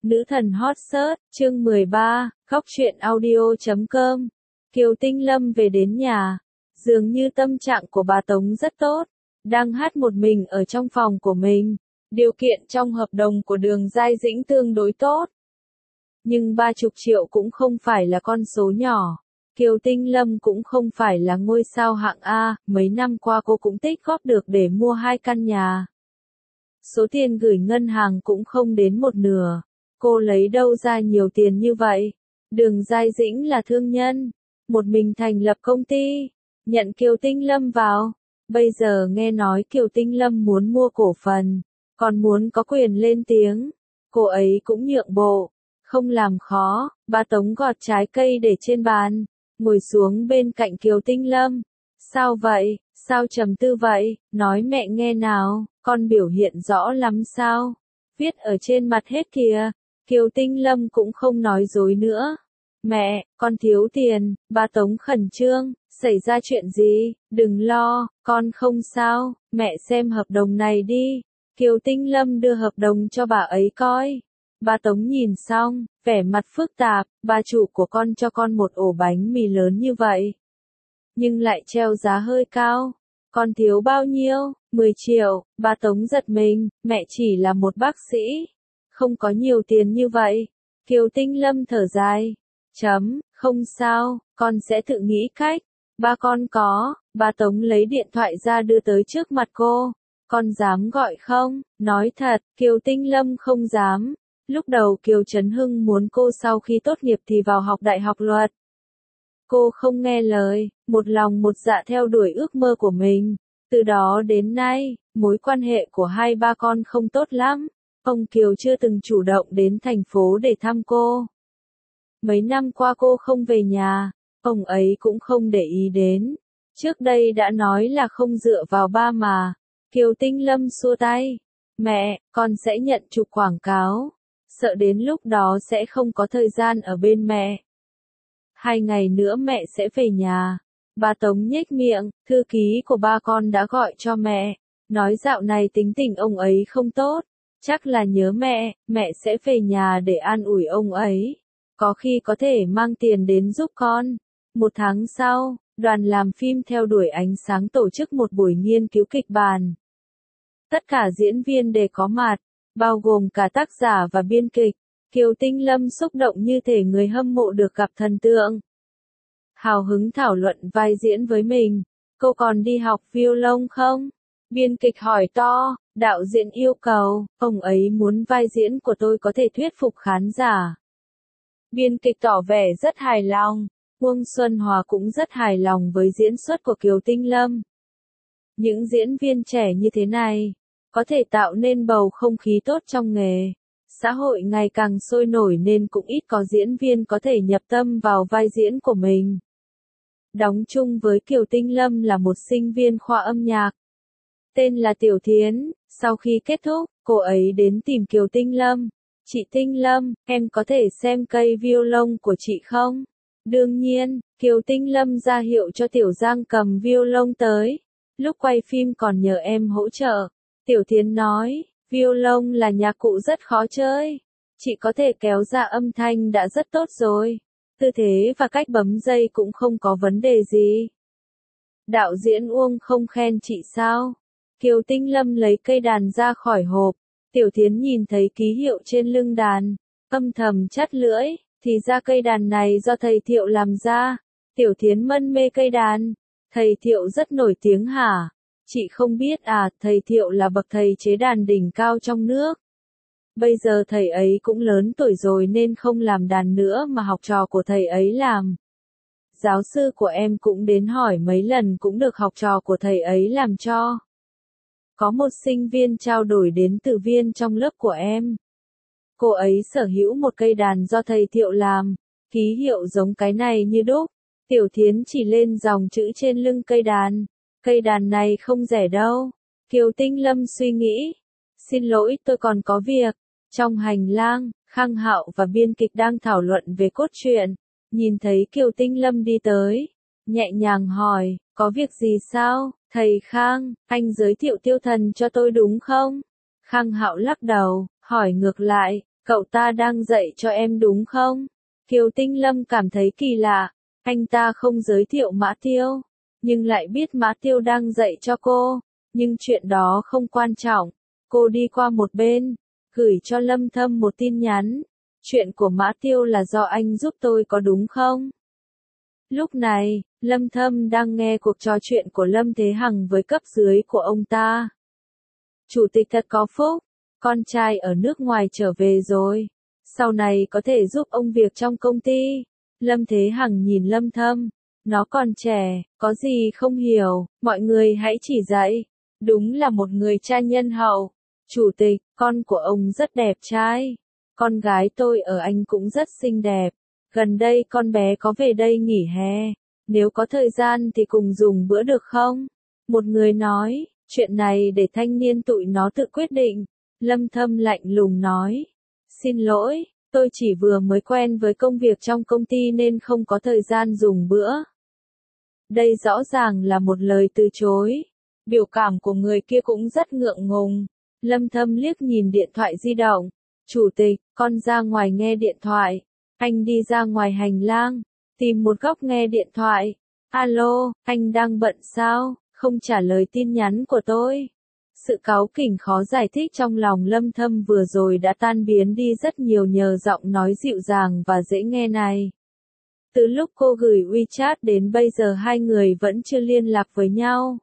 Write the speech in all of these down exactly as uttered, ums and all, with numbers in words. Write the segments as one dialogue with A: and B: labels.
A: Nữ thần hot search, chương mười ba, góc truyện audio chấm com. Kiều Tinh Lâm về đến nhà. Dường như tâm trạng của bà Tống rất tốt. Đang hát một mình ở trong phòng của mình. Điều kiện trong hợp đồng của Đường Giai Dĩnh tương đối tốt. Nhưng ba chục triệu cũng không phải là con số nhỏ. Kiều Tinh Lâm cũng không phải là ngôi sao hạng A, mấy năm qua cô cũng tích góp được để mua hai căn nhà. Số tiền gửi ngân hàng cũng không đến một nửa. Cô lấy đâu ra nhiều tiền như vậy? Đường Giai Dĩnh là thương nhân, một mình thành lập công ty, nhận Kiều Tinh Lâm vào. Bây giờ nghe nói Kiều Tinh Lâm muốn mua cổ phần, còn muốn có quyền lên tiếng. Cô ấy cũng nhượng bộ, không làm khó. Bà Tống gọt trái cây để trên bàn, ngồi xuống bên cạnh Kiều Tinh Lâm. Sao vậy? Sao trầm tư vậy? Nói mẹ nghe nào, con biểu hiện rõ lắm sao? Viết ở trên mặt hết kìa. Kiều Tinh Lâm cũng không nói dối nữa. Mẹ, con thiếu tiền. Bà Tống khẩn trương. Xảy ra chuyện gì? Đừng lo, con không sao. Mẹ xem hợp đồng này đi. Kiều Tinh Lâm đưa hợp đồng cho bà ấy coi. Bà Tống nhìn xong, vẻ mặt phức tạp. Bà chủ của con cho con một ổ bánh mì lớn như vậy, nhưng lại treo giá hơi cao. Con thiếu bao nhiêu? mười triệu. Bà Tống giật mình. Mẹ chỉ là một bác sĩ, không có nhiều tiền như vậy. Kiều Tinh Lâm thở dài. Chấm, không sao, con sẽ tự nghĩ cách. Ba con có. Bà Tống lấy điện thoại ra đưa tới trước mặt cô. Con dám gọi không? Nói thật, Kiều Tinh Lâm không dám. Lúc đầu Kiều Trấn Hưng muốn cô sau khi tốt nghiệp thì vào học đại học luật. Cô không nghe lời, một lòng một dạ theo đuổi ước mơ của mình. Từ đó đến nay, mối quan hệ của hai ba con không tốt lắm. Ông Kiều chưa từng chủ động đến thành phố để thăm cô. Mấy năm qua cô không về nhà, ông ấy cũng không để ý đến. Trước đây đã nói là không dựa vào ba mà. Kiều Tinh Lâm xua tay. Mẹ, con sẽ nhận chụp quảng cáo. Sợ đến lúc đó sẽ không có thời gian ở bên mẹ. Hai ngày nữa mẹ sẽ về nhà. Bà Tống nhếch miệng. Thư ký của ba con đã gọi cho mẹ, nói dạo này tính tình ông ấy không tốt. Chắc là nhớ mẹ, mẹ sẽ về nhà để an ủi ông ấy. Có khi có thể mang tiền đến giúp con. Một tháng sau, đoàn làm phim theo đuổi ánh sáng tổ chức một buổi nghiên cứu kịch bản. Tất cả diễn viên đều có mặt, bao gồm cả tác giả và biên kịch. Kiều Tinh Lâm xúc động như thể người hâm mộ được gặp thần tượng. Hào hứng thảo luận vai diễn với mình. Cô còn đi học violon không? Biên kịch hỏi to. Đạo diễn yêu cầu, ông ấy muốn vai diễn của tôi có thể thuyết phục khán giả. Biên kịch tỏ vẻ rất hài lòng. Uông Xuân Hòa cũng rất hài lòng với diễn xuất của Kiều Tinh Lâm. Những diễn viên trẻ như thế này, có thể tạo nên bầu không khí tốt trong nghề. Xã hội ngày càng sôi nổi nên cũng ít có diễn viên có thể nhập tâm vào vai diễn của mình. Đóng chung với Kiều Tinh Lâm là một sinh viên khoa âm nhạc, tên là Tiểu Thiến. Sau khi kết thúc, cô ấy đến tìm Kiều Tinh Lâm. Chị Tinh Lâm, em có thể xem cây violon của chị không? Đương nhiên. Kiều Tinh Lâm ra hiệu cho Tiểu Giang cầm violon tới. Lúc quay phim còn nhờ em hỗ trợ. Tiểu Thiến nói, violon là nhạc cụ rất khó chơi. Chị có thể kéo ra âm thanh đã rất tốt rồi. Tư thế và cách bấm dây cũng không có vấn đề gì. Đạo diễn Uông không khen chị sao? Kiều Tinh Lâm lấy cây đàn ra khỏi hộp. Tiểu Thiến nhìn thấy ký hiệu trên lưng đàn, âm thầm chắt lưỡi. Thì ra cây đàn này do thầy Thiệu làm ra. Tiểu Thiến mân mê cây đàn. Thầy Thiệu rất nổi tiếng hả? Chị không biết à, thầy Thiệu là bậc thầy chế đàn đỉnh cao trong nước. Bây giờ thầy ấy cũng lớn tuổi rồi nên không làm đàn nữa mà học trò của thầy ấy làm. Giáo sư của em cũng đến hỏi mấy lần cũng được học trò của thầy ấy làm cho. Có một sinh viên trao đổi đến từ viên trong lớp của em. Cô ấy sở hữu một cây đàn do thầy Thiệu làm, ký hiệu giống cái này như đúc. Tiểu Thiến chỉ lên dòng chữ trên lưng cây đàn. Cây đàn này không rẻ đâu. Kiều Tinh Lâm suy nghĩ. Xin lỗi, tôi còn có việc. Trong hành lang, Khang Hạo và biên kịch đang thảo luận về cốt truyện. Nhìn thấy Kiều Tinh Lâm đi tới, nhẹ nhàng hỏi, có việc gì sao? Thầy Khang, anh giới thiệu Tiêu Thần cho tôi đúng không? Khang Hạo lắc đầu, hỏi ngược lại, Cậu ta đang dạy cho em đúng không? Kiều Tinh Lâm cảm thấy kỳ lạ, anh ta không giới thiệu Mã Tiêu, nhưng lại biết Mã Tiêu đang dạy cho cô, nhưng chuyện đó không quan trọng. Cô đi qua một bên, gửi cho Lâm Thâm một tin nhắn. Chuyện của Mã Tiêu là do anh giúp tôi có đúng không? Lúc này, Lâm Thâm đang nghe cuộc trò chuyện của Lâm Thế Hằng với cấp dưới của ông ta. Chủ tịch thật có phúc, con trai ở nước ngoài trở về rồi. Sau này có thể giúp ông việc trong công ty. Lâm Thế Hằng nhìn Lâm Thâm, nó còn trẻ, có gì không hiểu, mọi người hãy chỉ dạy. Đúng là một người cha nhân hậu. Chủ tịch, con của ông rất đẹp trai. Con gái tôi ở Anh cũng rất xinh đẹp. Gần đây con bé có về đây nghỉ hè. Nếu có thời gian thì cùng dùng bữa được không? Một người nói, chuyện này để thanh niên tụi nó tự quyết định. Lâm Thâm lạnh lùng nói. Xin lỗi, tôi chỉ vừa mới quen với công việc trong công ty nên không có thời gian dùng bữa. Đây rõ ràng là một lời từ chối. Biểu cảm của người kia cũng rất ngượng ngùng. Lâm Thâm liếc nhìn điện thoại di động. Chủ tịch, con ra ngoài nghe điện thoại. Anh đi ra ngoài hành lang, tìm một góc nghe điện thoại. Alo, anh đang bận sao, không trả lời tin nhắn của tôi. Sự cáu kỉnh khó giải thích trong lòng Lâm Thâm vừa rồi đã tan biến đi rất nhiều nhờ giọng nói dịu dàng và dễ nghe này. Từ lúc cô gửi WeChat đến bây giờ hai người vẫn chưa liên lạc với nhau.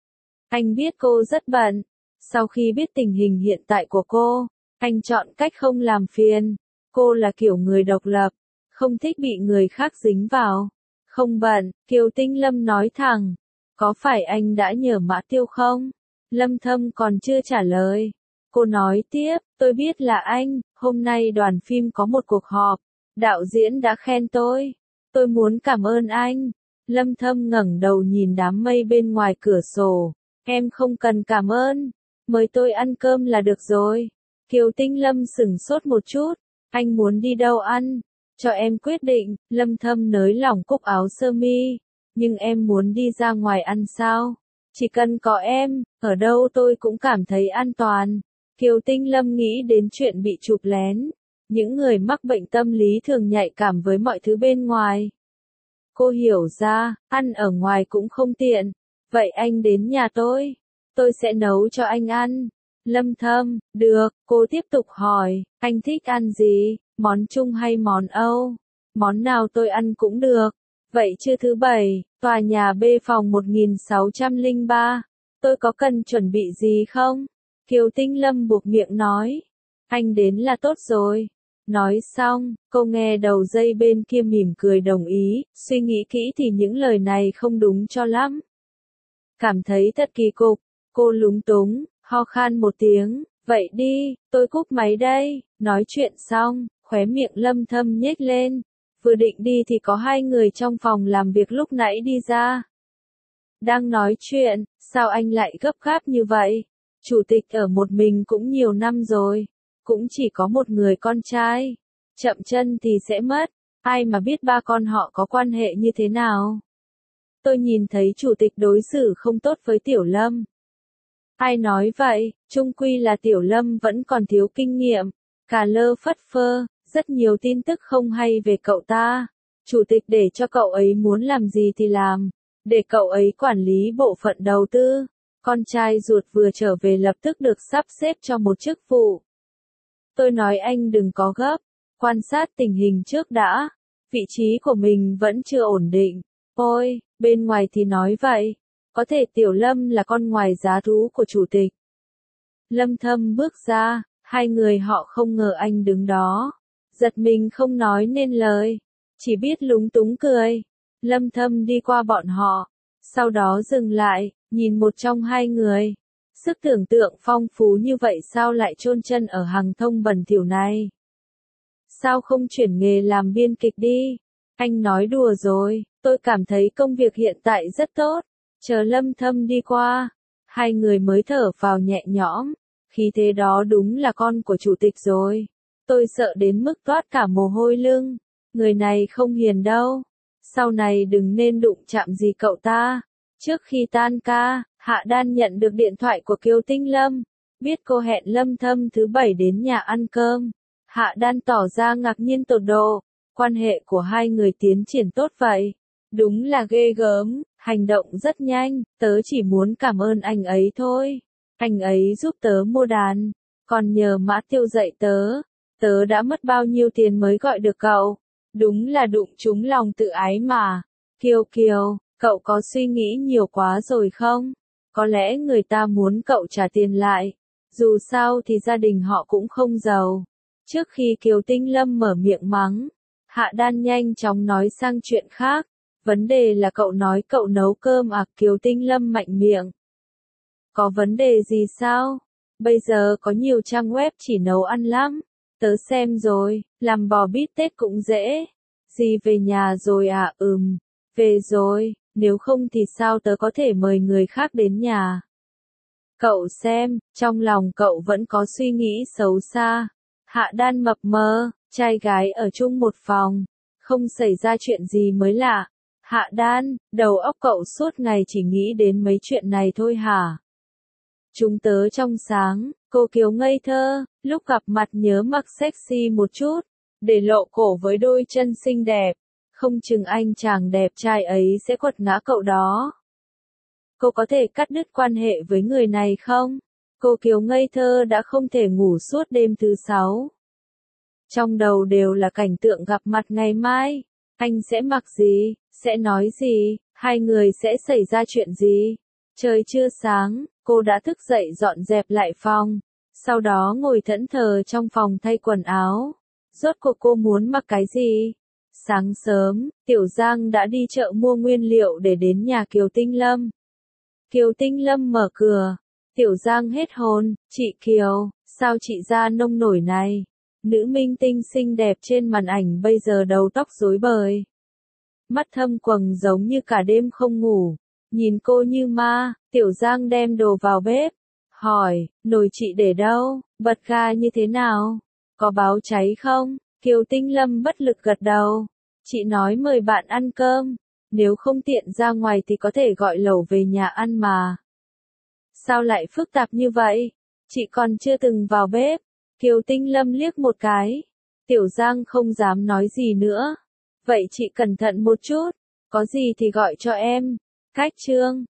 A: Anh biết cô rất bận. Sau khi biết tình hình hiện tại của cô, anh chọn cách không làm phiền. Cô là kiểu người độc lập, không thích bị người khác dính vào. Không bận, Kiều Tinh Lâm nói thẳng. Có phải anh đã nhờ Mã Tiêu không? Lâm Thâm còn chưa trả lời. Cô nói tiếp, tôi biết là anh, hôm nay đoàn phim có một cuộc họp. Đạo diễn đã khen tôi. Tôi muốn cảm ơn anh. Lâm Thâm ngẩng đầu nhìn đám mây bên ngoài cửa sổ. Em không cần cảm ơn. Mời tôi ăn cơm là được rồi. Kiều Tinh Lâm sửng sốt một chút. Anh muốn đi đâu ăn? Cho em quyết định. Lâm Thâm nới lỏng cúc áo sơ mi. Nhưng em muốn đi ra ngoài ăn sao? Chỉ cần có em, ở đâu tôi cũng cảm thấy an toàn. Kiều Tinh Lâm nghĩ đến chuyện bị chụp lén. Những người mắc bệnh tâm lý thường nhạy cảm với mọi thứ bên ngoài. Cô hiểu ra, ăn ở ngoài cũng không tiện. Vậy anh đến nhà tôi. Tôi sẽ nấu cho anh ăn. Lâm Thâm, được, cô tiếp tục hỏi, anh thích ăn gì, món Trung hay món Âu? Món nào tôi ăn cũng được. Vậy trưa thứ bảy, tòa nhà B phòng một nghìn sáu trăm lẻ ba. Tôi có cần chuẩn bị gì không? Kiều Tinh Lâm buộc miệng nói. Anh đến là tốt rồi. Nói xong, cô nghe đầu dây bên kia mỉm cười đồng ý, suy nghĩ kỹ thì những lời này không đúng cho lắm. Cảm thấy thật kỳ cục, cô lúng túng, ho khan một tiếng, vậy đi, tôi cúp máy đây. Nói chuyện xong, khóe miệng Lâm Thâm nhếch lên. Vừa định đi thì có hai người trong phòng làm việc lúc nãy đi ra. Đang nói chuyện, sao anh lại gấp gáp như vậy? Chủ tịch ở một mình cũng nhiều năm rồi, cũng chỉ có một người con trai. Chậm chân thì sẽ mất, ai mà biết ba con họ có quan hệ như thế nào. Tôi nhìn thấy chủ tịch đối xử không tốt với Tiểu Lâm. Ai nói vậy, chung quy là Tiểu Lâm vẫn còn thiếu kinh nghiệm, cà lơ phất phơ, rất nhiều tin tức không hay về cậu ta. Chủ tịch để cho cậu ấy muốn làm gì thì làm, để cậu ấy quản lý bộ phận đầu tư. Con trai ruột vừa trở về lập tức được sắp xếp cho một chức vụ. Tôi nói anh đừng có gấp, quan sát tình hình trước đã, vị trí của mình vẫn chưa ổn định. Ôi, bên ngoài thì nói vậy, có thể Tiểu Lâm là con ngoài giá thú của chủ tịch. Lâm Thâm bước ra, hai người họ không ngờ anh đứng đó. Giật mình không nói nên lời, chỉ biết lúng túng cười. Lâm Thâm đi qua bọn họ, sau đó dừng lại, nhìn một trong hai người. Sức tưởng tượng phong phú như vậy sao lại chôn chân ở hàng thông bẩn thỉu này? Sao không chuyển nghề làm biên kịch đi? Anh nói đùa rồi, tôi cảm thấy công việc hiện tại rất tốt. Chờ Lâm Thâm đi qua, hai người mới thở vào nhẹ nhõm. Khí thế đó đúng là con của chủ tịch rồi. Tôi sợ đến mức toát cả mồ hôi lưng. Người này không hiền đâu. Sau này đừng nên đụng chạm gì cậu ta. Trước khi tan ca, Hạ Đan nhận được điện thoại của Kiều Tinh Lâm. Biết cô hẹn Lâm Thâm thứ bảy đến nhà ăn cơm. Hạ Đan tỏ ra ngạc nhiên tột độ, quan hệ của hai người tiến triển tốt vậy. Đúng là ghê gớm, hành động rất nhanh, tớ chỉ muốn cảm ơn anh ấy thôi. Anh ấy giúp tớ mua đàn, còn nhờ Mã Tiêu dạy tớ. Tớ đã mất bao nhiêu tiền mới gọi được cậu. Đúng là đụng trúng lòng tự ái mà. Kiều Kiều, cậu có suy nghĩ nhiều quá rồi không? Có lẽ người ta muốn cậu trả tiền lại. Dù sao thì gia đình họ cũng không giàu. Trước khi Kiều Tinh Lâm mở miệng mắng, Hạ Đan nhanh chóng nói sang chuyện khác. Vấn đề là cậu nói cậu nấu cơm à? Kiều Tinh Lâm mạnh miệng. Có vấn đề gì sao? Bây giờ có nhiều trang web chỉ nấu ăn lắm. Tớ xem rồi, làm bò bít tết cũng dễ. Gì về nhà rồi à? Ừm, về rồi, nếu không thì sao tớ có thể mời người khác đến nhà? Cậu xem, trong lòng cậu vẫn có suy nghĩ xấu xa. Hạ Đan mập mờ, trai gái ở chung một phòng, không xảy ra chuyện gì mới lạ. Hạ Đan, đầu óc cậu suốt ngày chỉ nghĩ đến mấy chuyện này thôi hả? Chúng tớ trong sáng, cô Kiều ngây thơ, lúc gặp mặt nhớ mặc sexy một chút, để lộ cổ với đôi chân xinh đẹp. Không chừng anh chàng đẹp trai ấy sẽ quật ngã cậu đó. Cô có thể cắt đứt quan hệ với người này không? Cô Kiều ngây thơ đã không thể ngủ suốt đêm thứ sáu. Trong đầu đều là cảnh tượng gặp mặt ngày mai. Anh sẽ mặc gì? Sẽ nói gì? Hai người sẽ xảy ra chuyện gì? Trời chưa sáng, cô đã thức dậy dọn dẹp lại phòng. Sau đó ngồi thẫn thờ trong phòng thay quần áo. Rốt cuộc cô muốn mặc cái gì? Sáng sớm, Tiểu Giang đã đi chợ mua nguyên liệu để đến nhà Kiều Tinh Lâm. Kiều Tinh Lâm mở cửa. Tiểu Giang hết hồn, chị Kiều, sao chị da nông nổi này? Nữ minh tinh xinh đẹp trên màn ảnh bây giờ đầu tóc rối bời. Mắt thâm quầng giống như cả đêm không ngủ. Nhìn cô như ma, Tiểu Giang đem đồ vào bếp. Hỏi, nồi chị để đâu, bật ga như thế nào? Có báo cháy không? Kiều Tinh Lâm bất lực gật đầu. Chị nói mời bạn ăn cơm. Nếu không tiện ra ngoài thì có thể gọi lẩu về nhà ăn mà. Sao lại phức tạp như vậy? Chị còn chưa từng vào bếp. Kiều Tinh Lâm liếc một cái. Tiểu Giang không dám nói gì nữa. Vậy chị cẩn thận một chút. Có gì thì gọi cho em. Cách chương.